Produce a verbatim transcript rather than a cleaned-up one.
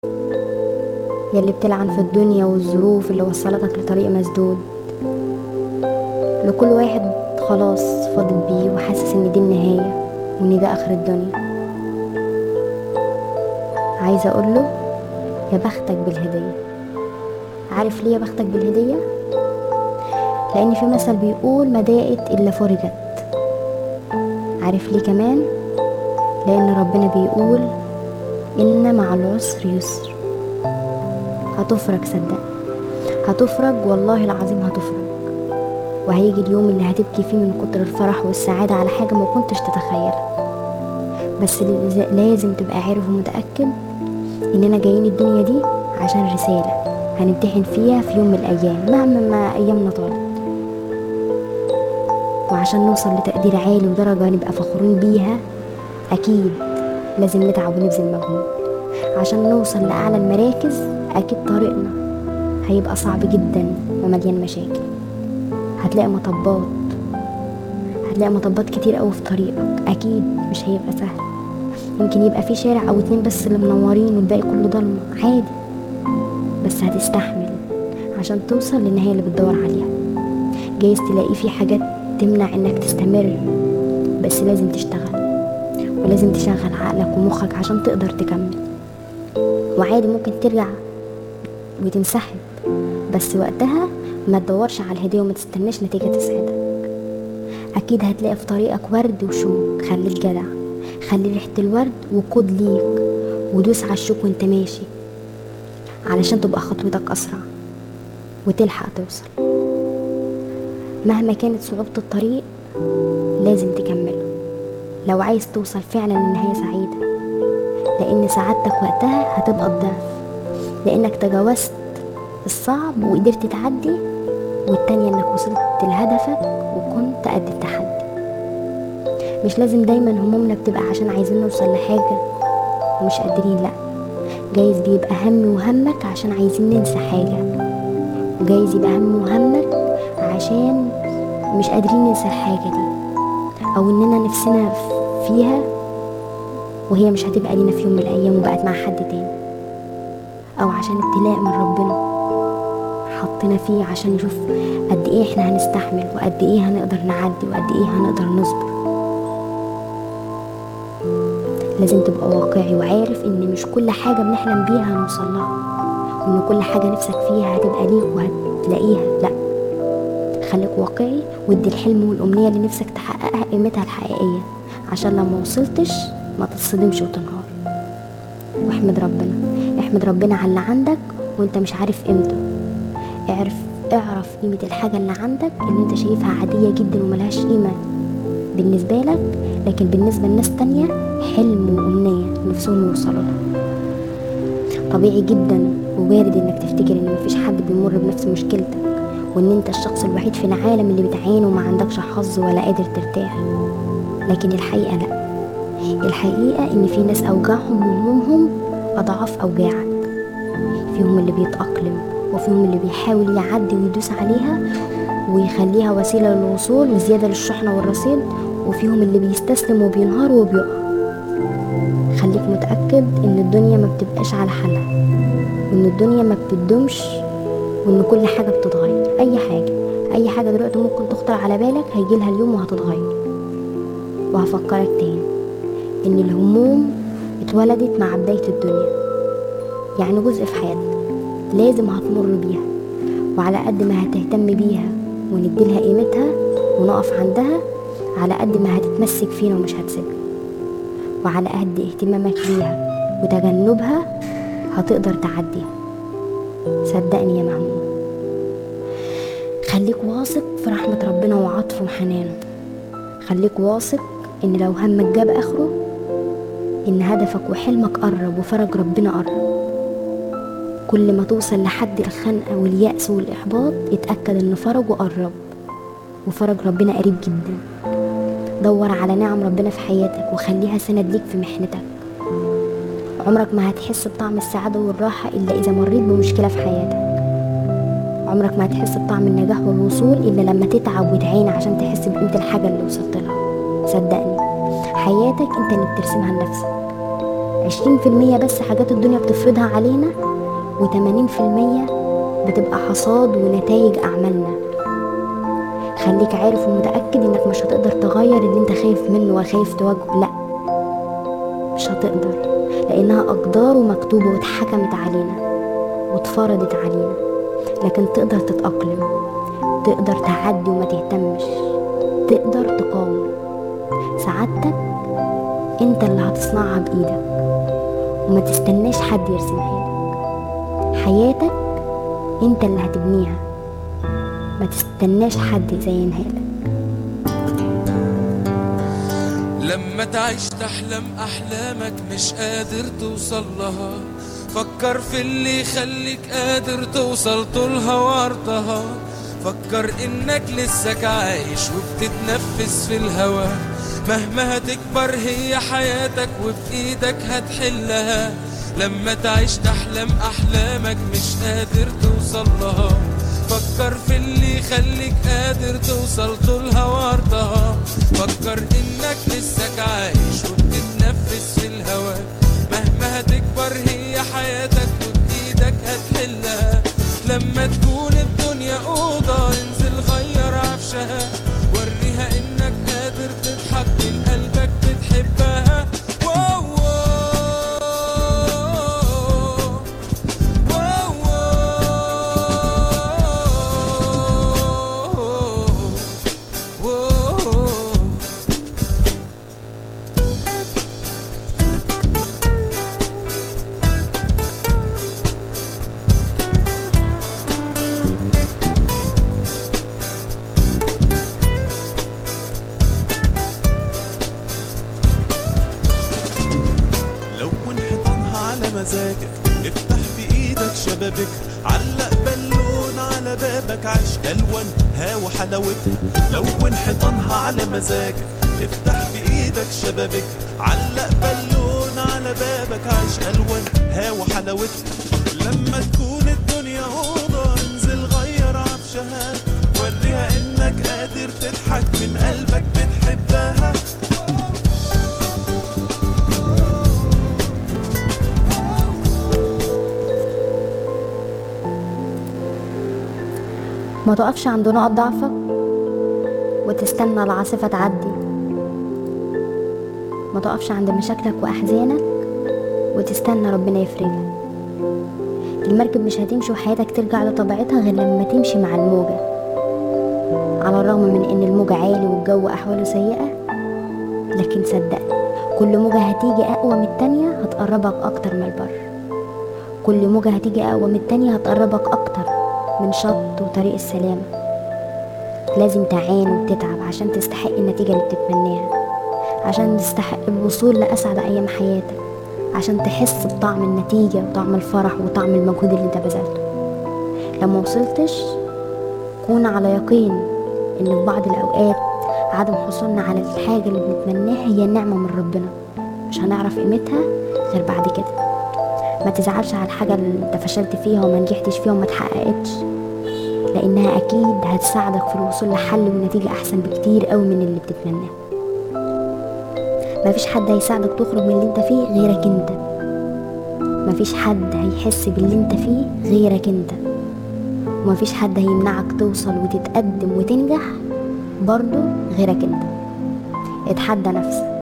يلي بتلعن في الدنيا والظروف اللي وصلتك لطريق مسدود، لكل واحد خلاص فاضل بيه وحاسس ان دي النهاية وان ده اخر الدنيا. عايزة اقوله يا بختك بالهدية. عارف ليه يا بختك بالهدية؟ لان في مثل بيقول ما ضاقت الا فرجت. عارف ليه كمان؟ لان ربنا بيقول ان مع العسر يسر. هتفرج، صدق هتفرج، والله العظيم هتفرج. وهيجي اليوم اللي هتبكي فيه من كتر الفرح والسعادة على حاجة ما كنتش تتخيلها. بس لازم تبقى عارف ومتأكد اننا جايين الدنيا دي عشان رسالة هنمتحن فيها في يوم من الايام مهما ما ايامنا طالت، وعشان نوصل لتقدير عالي ودرجة نبقى فخورين بيها اكيد لازم نتعب ونبذل مجهود. عشان نوصل لأعلى المراكز اكيد طريقنا هيبقى صعب جدا ومليان مشاكل. هتلاقي مطبات هتلاقي مطبات كتير قوي في طريقك، اكيد مش هيبقى سهل. يمكن يبقى في شارع او اتنين بس اللي منورين والباقي كله ضلمه، عادي، بس هتستحمل عشان توصل للنهاية اللي بتدور عليها. جايز تلاقي في حاجات تمنع انك تستمر، بس لازم تشتغل ولازم تشغل عقلك ومخك عشان تقدر تكمل. وعادي ممكن ترجع وتنسحب، بس وقتها ما تدورش على الهدية وما تستناش نتيجة تسعدك. اكيد هتلاقي في طريقك ورد وشوك، خليك جدع، خلي ريحة الورد وقود ليك، ودوس على الشوك وانت ماشي علشان تبقى خطوتك اسرع وتلحق توصل. مهما كانت صعوبة الطريق لازم تكمله لو عايز توصل فعلا لنهاية سعيدة، لان سعادتك وقتها هتبقى الضعف، لانك تجاوزت الصعب وقدرت تعدي، والتانية انك وصلت لهدفك وكنت قد التحدي. مش لازم دايما همومنا بتبقى عشان عايزين نوصل لحاجة ومش قادرين، لا، جايز بيبقى همي وهمك عشان عايزين ننسى حاجة، وجايز يبقى همي وهمك عشان مش قادرين ننسى الحاجة دي، او اننا نفسنا فيها وهي مش هتبقى لينا في يوم من الايام وبقت مع حد تاني، او عشان ابتلاء من ربنا حطنا فيه عشان نشوف قد ايه احنا هنستحمل وقد ايه هنقدر نعدي وقد ايه هنقدر نصبر. لازم تبقى واقعي وعارف ان مش كل حاجة بنحلم بيها هنوصل لها، وان كل حاجة نفسك فيها هتبقى ليك وهتلاقيها، لا، خليك واقعي وادي الحلم والامنية اللي نفسك تحققها قيمتها الحقيقية، عشان لما وصلتش ما تتصدمش وتنهار. واحمد ربنا احمد ربنا على اللي عندك وانت مش عارف قيمته. اعرف اعرف قيمة الحاجة اللي عندك اللي انت شايفها عادية جدا وملهاش قيمة بالنسبة لك، لكن بالنسبة لناس تانية حلم وأمنية نفسهم يوصلوا لها. طبيعي جدا ووارد انك تفتكر ان مفيش حد بيمر بنفس مشكلتك، وان انت الشخص الوحيد في العالم اللي بتعاني وما عندكش حظ ولا قادر ترتاح، لكن الحقيقة لا، الحقيقة ان في ناس اوجاعهم وهمومهم اضعاف اوجاعك. فيهم اللي بيتأقلم، وفيهم اللي بيحاول يعدي ويدوس عليها ويخليها وسيلة للوصول وزيادة للشحنة والرصيد، وفيهم اللي بيستسلم وبينهار وبيقع. خليك متأكد ان الدنيا ما بتبقاش على حالها، وان الدنيا ما بتدومش، وان كل حاجة بتتغير. اي حاجة اي حاجة دلوقتي ممكن تخطر على بالك هيجيلها اليوم وهتتغير. وهفكرك تاني ان الهموم اتولدت مع بداية الدنيا، يعني جزء في حياتك لازم هتمر بيها، وعلى قد ما هتهتم بيها ونديلها قيمتها ونقف عندها، على قد ما هتتمسك فينا ومش هتسيبنا، وعلى قد اهتمامك بيها وتجنبها هتقدر تعديها. صدقني يا مهموم، خليك واثق في رحمة ربنا وعطفه وحنانه. خليك واثق ان لو همك جاب اخره ان هدفك وحلمك قرب وفرج ربنا قرب. كل ما توصل لحد الخنقة واليأس والإحباط اتأكد ان فرجه قرب، وفرج ربنا قريب جدا. دور على نعم ربنا في حياتك وخليها سند ليك في محنتك. عمرك ما هتحس بطعم السعادة والراحة إلا إذا مريت بمشكلة في حياتك. عمرك ما هتحس بطعم النجاح والوصول إلا لما تتعب وتعين عشان تحس بقيمة الحاجة اللي وصلت لها. صدقني، حياتك انت اللي بترسمها لنفسك، عشرين في المية بس حاجات الدنيا بتفرضها علينا، وتمانين في المية بتبقى حصاد ونتائج أعمالنا. خليك عارف ومتأكد انك مش هتقدر تغير اللي انت خايف منه وخايف تواجهه، لا مش هتقدر، لانها اقدار ومكتوبة واتحكمت علينا واتفرضت علينا. لكن تقدر تتأقلم، تقدر تعدي وما تهتمش، تقدر تقاوم. سعادتك انت اللي هتصنعها بايدك، وما تستناش حد يرسمها لك. حياتك انت اللي هتبنيها، ما تستناش حد يزينها لك. لما تعيش تحلم أحلامك مش قادر توصل لها، فكر في اللي يخليك قادر توصل طولها وعرضها. فكر إنك لسك عايش وبتتنفس في الهوا، مهما هتكبر هي حياتك وبإيدك هتحلها. لما تعيش تحلم أحلامك مش قادر توصل لها، فكر في اللي يخليك قادر توصل طولها وعرضها. فكر انك لسك عايش وبتتنفس في الهوا، مهما هتكبر هي حياتك وبايدك هتحلها. لما تكون الدنيا اوضة انزل غير عفشها، وريها انك قادر تضحك من قلبك بتحبها. مزاجك افتح بإيدك شبابك، علق بالون على بابك، عيش ألوانها وحلاوتها. لون حيطانها على مزاجك افتح بإيدك شبابك، علق بالون على بابك، عيش ألوانها وحلاوتها. لما تكون الدنيا أوضة انزل غير عفشها، وريها إنك قادر تضحك من قلبك بتحبها. ما تقفش عند نقط ضعفك وتستنى العاصفة تعدي. ما تقفش عند مشاكلك وأحزانك وتستنى ربنا يفرجها. المركب مش هتمشي وحياتك ترجع لطبيعتها غير لما تمشي مع الموجة. على الرغم من ان الموجة عالي والجو أحواله سيئة، لكن صدقني كل موجة هتيجي أقوى من التانية هتقربك أكتر من البر. كل موجة هتيجي أقوى من التانية هتقربك أكتر من شط وطريق السلامة. لازم تعاني وتتعب عشان تستحق النتيجة اللي بتتمناها، عشان تستحق الوصول لأسعد أيام حياتك، عشان تحس بطعم النتيجة وطعم الفرح وطعم المجهود اللي انت بذلته. لما وصلتش كون على يقين ان في بعض الأوقات عدم حصولنا على الحاجة اللي بنتمناها هي نعمة من ربنا، مش هنعرف قيمتها غير بعد كده. ما تزعلش على الحاجة اللي انت فشلت فيها وما نجحتش فيها وما تحققتش، لانها اكيد هتساعدك في الوصول لحل ونتيجة احسن بكتير قوي من اللي بتتمناه. مفيش حد هيساعدك تخرج من اللي انت فيه غيرك انت. مفيش حد هيحس باللي انت فيه غيرك انت. ومفيش حد هيمنعك توصل وتتقدم وتنجح برضو غيرك انت. اتحدى نفسك.